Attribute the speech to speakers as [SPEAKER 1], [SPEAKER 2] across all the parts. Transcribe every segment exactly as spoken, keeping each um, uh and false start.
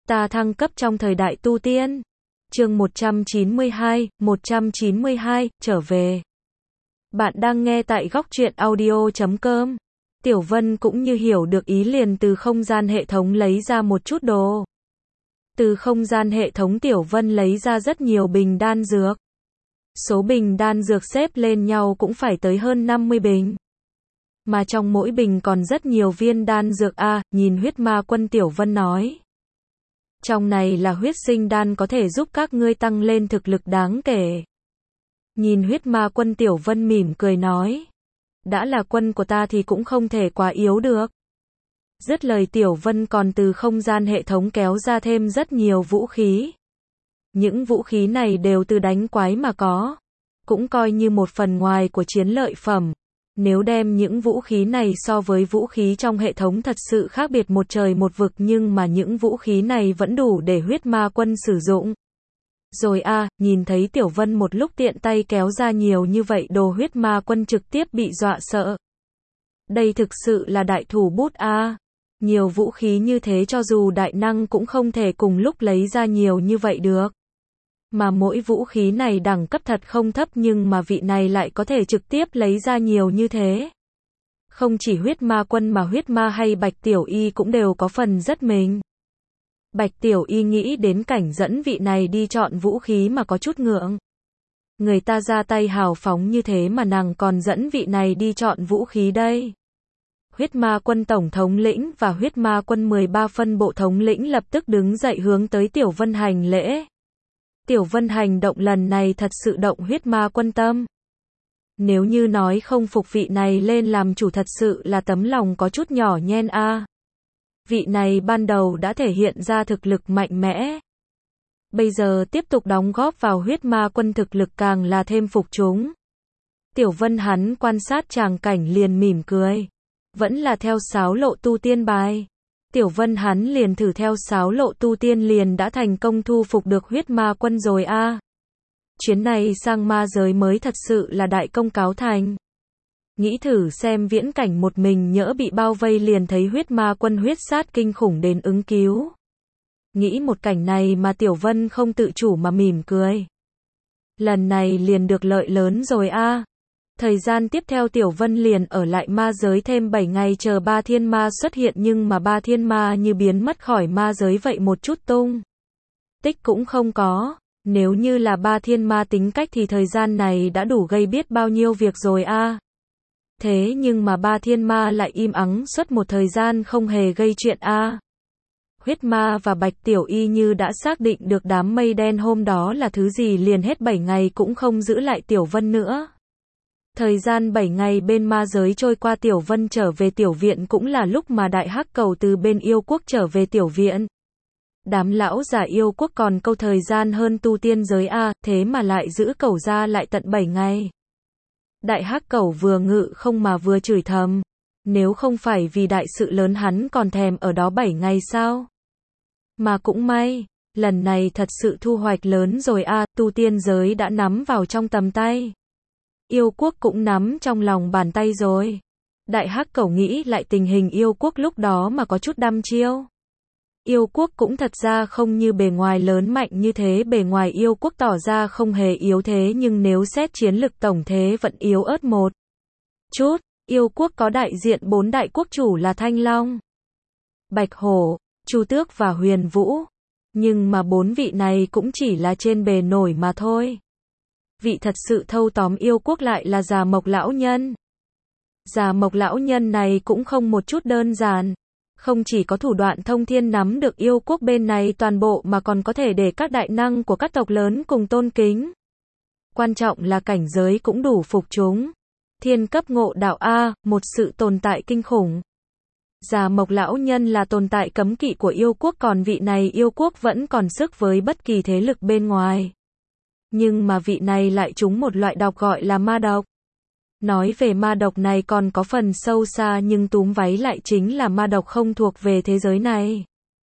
[SPEAKER 1] Ta thăng cấp trong thời đại tu tiên. Chương một trăm chín mươi hai, một trăm chín mươi hai, trở về. Bạn đang nghe tại góc truyện audio chấm com. Tiểu Vân cũng như hiểu được ý liền từ không gian hệ thống lấy ra một chút đồ. Từ không gian hệ thống Tiểu Vân lấy ra rất nhiều bình đan dược. Số bình đan dược xếp lên nhau cũng phải tới hơn năm mươi bình. Mà trong mỗi bình còn rất nhiều viên đan dược a, à, nhìn huyết ma quân Tiểu Vân nói. Trong này là huyết sinh đan có thể giúp các ngươi tăng lên thực lực đáng kể. Nhìn huyết ma quân Tiểu Vân mỉm cười nói. Đã là quân của ta thì cũng không thể quá yếu được. Dứt lời Tiểu Vân còn từ không gian hệ thống kéo ra thêm rất nhiều vũ khí. Những vũ khí này đều từ đánh quái mà có. Cũng coi như một phần ngoài của chiến lợi phẩm. Nếu đem những vũ khí này so với vũ khí trong hệ thống thật sự khác biệt một trời một vực, nhưng mà những vũ khí này vẫn đủ để huyết ma quân sử dụng. Rồi a, à, nhìn thấy Tiểu Vân một lúc tiện tay kéo ra nhiều như vậy đồ, huyết ma quân trực tiếp bị dọa sợ. Đây thực sự là đại thủ bút a. À. Nhiều vũ khí như thế cho dù đại năng cũng không thể cùng lúc lấy ra nhiều như vậy được. Mà mỗi vũ khí này đẳng cấp thật không thấp, nhưng mà vị này lại có thể trực tiếp lấy ra nhiều như thế. Không chỉ huyết ma quân mà huyết ma hay Bạch Tiểu Y cũng đều có phần rất mình. Bạch Tiểu Y nghĩ đến cảnh dẫn vị này đi chọn vũ khí mà có chút ngượng. Người ta ra tay hào phóng như thế mà nàng còn dẫn vị này đi chọn vũ khí đây. Huyết ma quân tổng thống lĩnh và huyết ma quân mười ba phân bộ thống lĩnh lập tức đứng dậy hướng tới Tiểu Vân hành lễ. Tiểu Vân hành động lần này thật sự động huyết ma quân tâm. Nếu như nói không phục vị này lên làm chủ thật sự là tấm lòng có chút nhỏ nhen a. À. Vị này ban đầu đã thể hiện ra thực lực mạnh mẽ. Bây giờ tiếp tục đóng góp vào huyết ma quân thực lực càng là thêm phục chúng. Tiểu Vân hắn quan sát tràng cảnh liền mỉm cười. Vẫn là theo sáo lộ tu tiên bài. Tiểu Vân hắn liền thử theo sáo lộ tu tiên liền đã thành công thu phục được huyết ma quân rồi a. À. Chuyến này sang ma giới mới thật sự là đại công cáo thành. Nghĩ thử xem viễn cảnh một mình nhỡ bị bao vây liền thấy huyết ma quân huyết sát kinh khủng đến ứng cứu. Nghĩ một cảnh này mà Tiểu Vân không tự chủ mà mỉm cười. Lần này liền được lợi lớn rồi a. À. Thời gian tiếp theo Tiểu Vân liền ở lại ma giới thêm bảy ngày chờ ba thiên ma xuất hiện, nhưng mà ba thiên ma như biến mất khỏi ma giới vậy, một chút tung tích cũng không có. Nếu như là ba thiên ma tính cách thì thời gian này đã đủ gây biết bao nhiêu việc rồi a. À. Thế nhưng mà ba thiên ma lại im ắng suốt một thời gian không hề gây chuyện a. À. Huyết ma và Bạch Tiểu Y như đã xác định được đám mây đen hôm đó là thứ gì, liền hết bảy ngày cũng không giữ lại Tiểu Vân nữa. Thời gian bảy ngày bên ma giới trôi qua, Tiểu Vân trở về tiểu viện cũng là lúc mà Đại Hắc Cầu từ bên yêu quốc trở về tiểu viện. Đám lão già yêu quốc còn câu thời gian hơn tu tiên giới a, à, thế mà lại giữ Cầu ra lại tận bảy ngày. Đại Hắc Cầu vừa ngự không mà vừa chửi thầm. Nếu không phải vì đại sự lớn hắn còn thèm ở đó bảy ngày sao? Mà cũng may, lần này thật sự thu hoạch lớn rồi a, à, tu tiên giới đã nắm vào trong tầm tay. Yêu quốc cũng nắm trong lòng bàn tay rồi. Đại Hắc Cẩu nghĩ lại tình hình yêu quốc lúc đó mà có chút đăm chiêu. Yêu quốc cũng thật ra không như bề ngoài lớn mạnh như thế, bề ngoài yêu quốc tỏ ra không hề yếu thế, nhưng nếu xét chiến lực tổng thế vẫn yếu ớt một chút. Yêu quốc có đại diện bốn đại quốc chủ là Thanh Long, Bạch Hổ, Chu Tước và Huyền Vũ. Nhưng mà bốn vị này cũng chỉ là trên bề nổi mà thôi. Vị thật sự thâu tóm yêu quốc lại là Già Mộc lão nhân. Già Mộc lão nhân này cũng không một chút đơn giản. Không chỉ có thủ đoạn thông thiên nắm được yêu quốc bên này toàn bộ mà còn có thể để các đại năng của các tộc lớn cùng tôn kính. Quan trọng là cảnh giới cũng đủ phục chúng. Thiên cấp ngộ đạo A, một sự tồn tại kinh khủng. Già Mộc lão nhân là tồn tại cấm kỵ của yêu quốc, còn vị này yêu quốc vẫn còn sức với bất kỳ thế lực bên ngoài. Nhưng mà vị này lại trúng một loại độc gọi là ma độc. Nói về ma độc này còn có phần sâu xa, nhưng túm váy lại chính là ma độc không thuộc về thế giới này.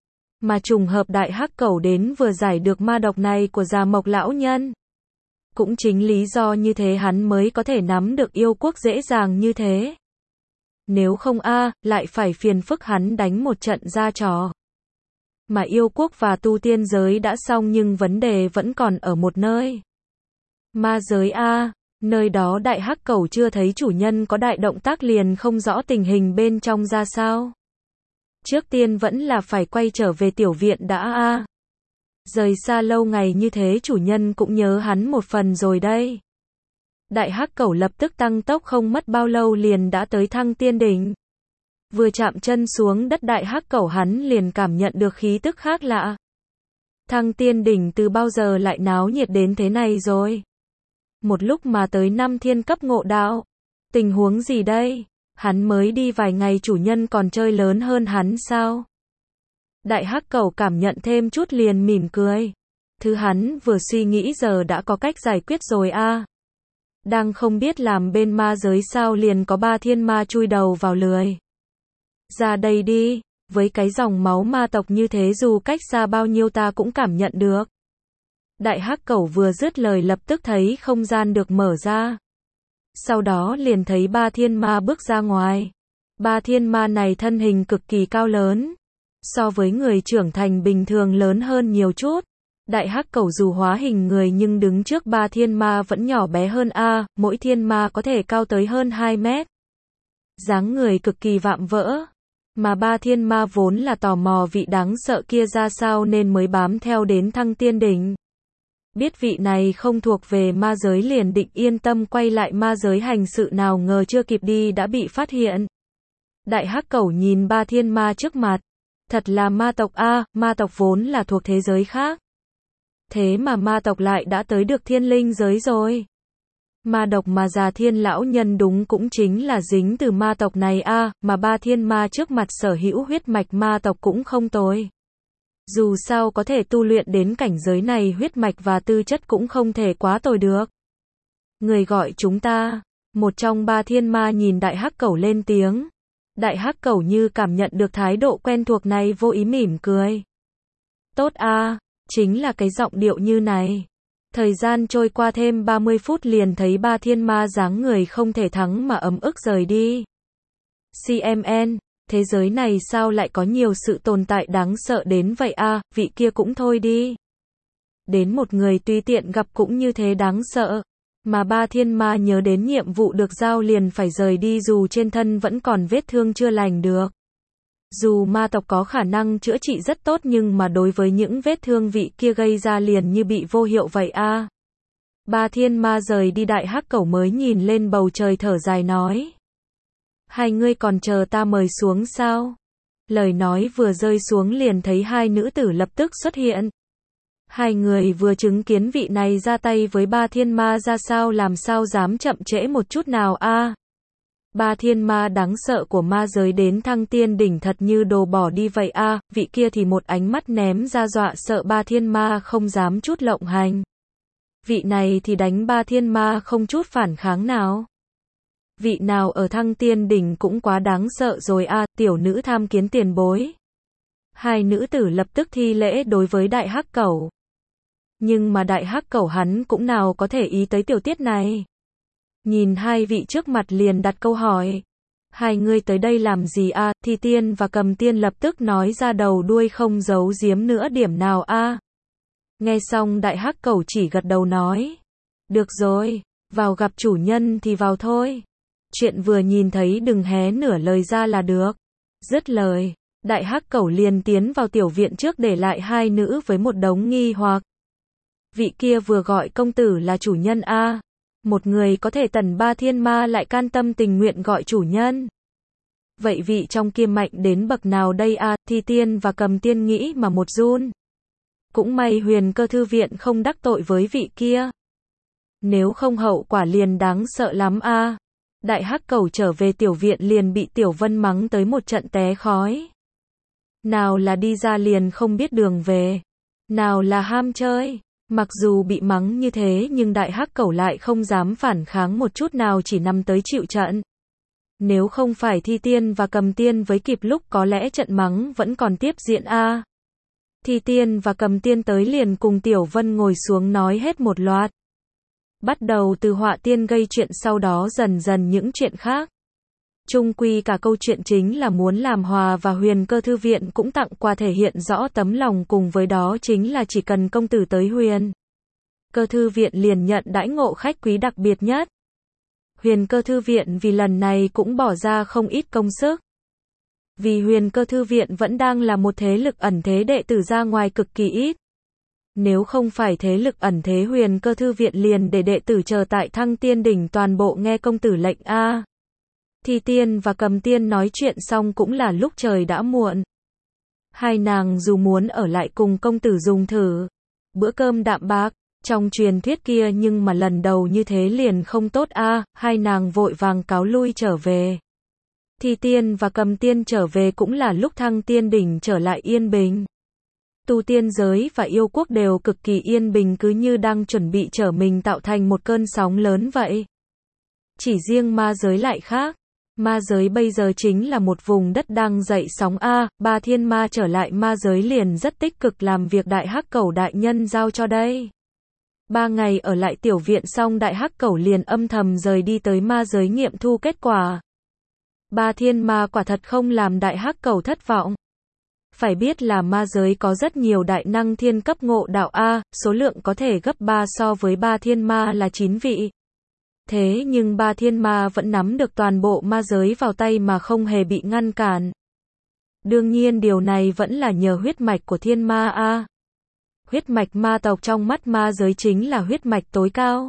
[SPEAKER 1] Mà trùng hợp Đại Hắc Cẩu đến vừa giải được ma độc này của Già Mộc lão nhân. Cũng chính lý do như thế hắn mới có thể nắm được yêu quốc dễ dàng như thế. Nếu không a, à, lại phải phiền phức hắn đánh một trận ra trò. Mà yêu quốc và tu tiên giới đã xong nhưng vấn đề vẫn còn ở một nơi. Ma giới a, nơi đó đại hắc cẩu chưa thấy chủ nhân có đại động tác liền không rõ tình hình bên trong ra sao. Trước tiên vẫn là phải quay trở về tiểu viện đã a. Rời xa lâu ngày như thế chủ nhân cũng nhớ hắn một phần rồi đây. Đại hắc cẩu lập tức tăng tốc không mất bao lâu liền đã tới Thăng Tiên Đỉnh. Vừa chạm chân xuống đất đại hắc cẩu hắn liền cảm nhận được khí tức khác lạ. Thăng Tiên Đỉnh từ bao giờ lại náo nhiệt đến thế này rồi? Một lúc mà tới năm thiên cấp ngộ đạo. Tình huống gì đây? Hắn mới đi vài ngày chủ nhân còn chơi lớn hơn hắn sao? Đại hắc cẩu cảm nhận thêm chút liền mỉm cười. Thứ hắn vừa suy nghĩ giờ đã có cách giải quyết rồi a. Đang không biết làm bên ma giới sao liền có ba thiên ma chui đầu vào lưới. Ra đây đi, với cái dòng máu ma tộc như thế dù cách xa bao nhiêu ta cũng cảm nhận được. Đại hắc cẩu vừa dứt lời lập tức thấy không gian được mở ra. Sau đó liền thấy ba thiên ma bước ra ngoài. Ba thiên ma này thân hình cực kỳ cao lớn. So với người trưởng thành bình thường lớn hơn nhiều chút. Đại hắc cẩu dù hóa hình người nhưng đứng trước ba thiên ma vẫn nhỏ bé hơn a, mỗi thiên ma có thể cao tới hơn hai mét. Dáng người cực kỳ vạm vỡ. Mà ba thiên ma vốn là tò mò vị đáng sợ kia ra sao nên mới bám theo đến Thăng Tiên Đỉnh. Biết vị này không thuộc về ma giới liền định yên tâm quay lại ma giới hành sự nào ngờ chưa kịp đi đã bị phát hiện. Đại hắc cẩu nhìn ba thiên ma trước mặt. Thật là ma tộc a, ma tộc vốn là thuộc thế giới khác. Thế mà ma tộc lại đã tới được thiên linh giới rồi. Ma độc mà già thiên lão nhân đúng cũng chính là dính từ ma tộc này a, mà ba thiên ma trước mặt sở hữu huyết mạch ma tộc cũng không tồi. Dù sao có thể tu luyện đến cảnh giới này huyết mạch và tư chất cũng không thể quá tồi được. Người gọi chúng ta, một trong ba thiên ma nhìn đại hắc cẩu lên tiếng. Đại hắc cẩu như cảm nhận được thái độ quen thuộc này vô ý mỉm cười. Tốt a, chính là cái giọng điệu như này. Thời gian trôi qua thêm ba mươi phút liền thấy ba thiên ma dáng người không thể thắng mà ấm ức rời đi. xê em en, thế giới này sao lại có nhiều sự tồn tại đáng sợ đến vậy a, à, vị kia cũng thôi đi. Đến một người tùy tiện gặp cũng như thế đáng sợ. Mà ba thiên ma nhớ đến nhiệm vụ được giao liền phải rời đi dù trên thân vẫn còn vết thương chưa lành được. Dù ma tộc có khả năng chữa trị rất tốt nhưng mà đối với những vết thương vị kia gây ra liền như bị vô hiệu vậy a. À. Ba thiên ma rời đi đại hắc cẩu mới nhìn lên bầu trời thở dài nói. Hai ngươi còn chờ ta mời xuống sao? Lời nói vừa rơi xuống liền thấy hai nữ tử lập tức xuất hiện. Hai người vừa chứng kiến vị này ra tay với ba thiên ma ra sao làm sao dám chậm trễ một chút nào a. À. Ba thiên ma đáng sợ của ma giới đến Thăng Tiên Đỉnh thật như đồ bỏ đi vậy a, à, vị kia thì một ánh mắt ném ra dọa sợ ba thiên ma không dám chút lộng hành. Vị này thì đánh ba thiên ma không chút phản kháng nào. Vị nào ở Thăng Tiên Đỉnh cũng quá đáng sợ rồi a, à, tiểu nữ tham kiến tiền bối. Hai nữ tử lập tức thi lễ đối với đại hắc cẩu. Nhưng mà đại hắc cẩu hắn cũng nào có thể ý tới tiểu tiết này. Nhìn hai vị trước mặt liền đặt câu hỏi. Hai người tới đây làm gì a? À? Thi tiên và cầm tiên lập tức nói ra đầu đuôi không giấu giếm nữa điểm nào a. À? Nghe xong đại hắc cẩu chỉ gật đầu nói. Được rồi, vào gặp chủ nhân thì vào thôi. Chuyện vừa nhìn thấy đừng hé nửa lời ra là được. Dứt lời, đại hắc cẩu liền tiến vào tiểu viện trước để lại hai nữ với một đống nghi hoặc. Vị kia vừa gọi công tử là chủ nhân a. À? Một người có thể tần ba thiên ma lại can tâm tình nguyện gọi chủ nhân. Vậy vị trong kia mạnh đến bậc nào đây a? À? Thi tiên và cầm tiên nghĩ mà một run. Cũng may huyền cơ thư viện không đắc tội với vị kia. Nếu không hậu quả liền đáng sợ lắm a. À? Đại hắc cẩu trở về tiểu viện liền bị Tiểu Vân mắng tới một trận té khói. Nào là đi ra liền không biết đường về. Nào là ham chơi. Mặc dù bị mắng như thế nhưng đại hắc cẩu lại không dám phản kháng một chút nào chỉ nằm tới chịu trận. Nếu không phải thi tiên và cầm tiên với kịp lúc có lẽ trận mắng vẫn còn tiếp diễn a. À. Thi tiên và cầm tiên tới liền cùng Tiểu Vân ngồi xuống nói hết một loạt. Bắt đầu từ họa tiên gây chuyện sau đó dần dần những chuyện khác. Chung quy cả câu chuyện chính là muốn làm hòa và Huyền Cơ Thư Viện cũng tặng quà thể hiện rõ tấm lòng, cùng với đó chính là chỉ cần công tử tới Huyền Cơ Thư Viện liền nhận đãi ngộ khách quý đặc biệt nhất. Huyền Cơ Thư Viện vì lần này cũng bỏ ra không ít công sức. Vì Huyền Cơ Thư Viện vẫn đang là một thế lực ẩn thế, đệ tử ra ngoài cực kỳ ít. Nếu không phải thế lực ẩn thế, Huyền Cơ Thư Viện liền để đệ tử chờ tại Thăng Tiên Đỉnh toàn bộ nghe công tử lệnh a. Thi Tiên và Cầm Tiên nói chuyện xong cũng là lúc trời đã muộn. Hai nàng dù muốn ở lại cùng công tử dùng thử bữa cơm đạm bạc trong truyền thuyết kia, nhưng mà lần đầu như thế liền không tốt a, hai nàng vội vàng cáo lui trở về. Thi Tiên và Cầm Tiên trở về cũng là lúc Thăng Tiên Đỉnh trở lại yên bình. Tu tiên giới và yêu quốc đều cực kỳ yên bình, cứ như đang chuẩn bị trở mình tạo thành một cơn sóng lớn vậy. Chỉ riêng ma giới lại khác. Ma giới bây giờ chính là một vùng đất đang dậy sóng a, ba thiên ma trở lại ma giới liền rất tích cực làm việc Đại Hắc Cẩu đại nhân giao cho đây. Ba ngày ở lại tiểu viện xong, Đại Hắc Cẩu liền âm thầm rời đi tới ma giới nghiệm thu kết quả. Ba thiên ma quả thật không làm Đại Hắc Cẩu thất vọng. Phải biết là ma giới có rất nhiều đại năng thiên cấp ngộ đạo a, số lượng có thể gấp ba so với ba thiên ma là chín vị. Thế nhưng ba thiên ma vẫn nắm được toàn bộ ma giới vào tay mà không hề bị ngăn cản. Đương nhiên điều này vẫn là nhờ huyết mạch của thiên ma a. Huyết mạch ma tộc trong mắt ma giới chính là huyết mạch tối cao.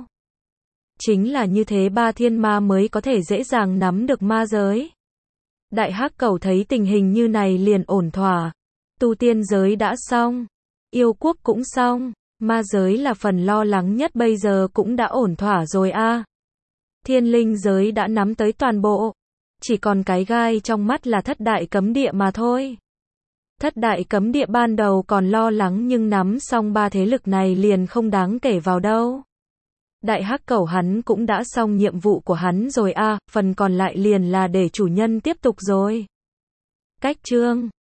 [SPEAKER 1] Chính là như thế ba thiên ma mới có thể dễ dàng nắm được ma giới. Đại Hắc Cẩu thấy tình hình như này liền ổn thỏa. Tu tiên giới đã xong, yêu quốc cũng xong, ma giới là phần lo lắng nhất bây giờ cũng đã ổn thỏa rồi a. Thiên linh giới đã nắm tới toàn bộ, chỉ còn cái gai trong mắt là thất đại cấm địa mà thôi. Thất đại cấm địa ban đầu còn lo lắng, nhưng nắm xong ba thế lực này liền không đáng kể vào đâu. Đại Hắc Cẩu hắn cũng đã xong nhiệm vụ của hắn rồi a, phần còn lại liền là để chủ nhân tiếp tục rồi. Cách chương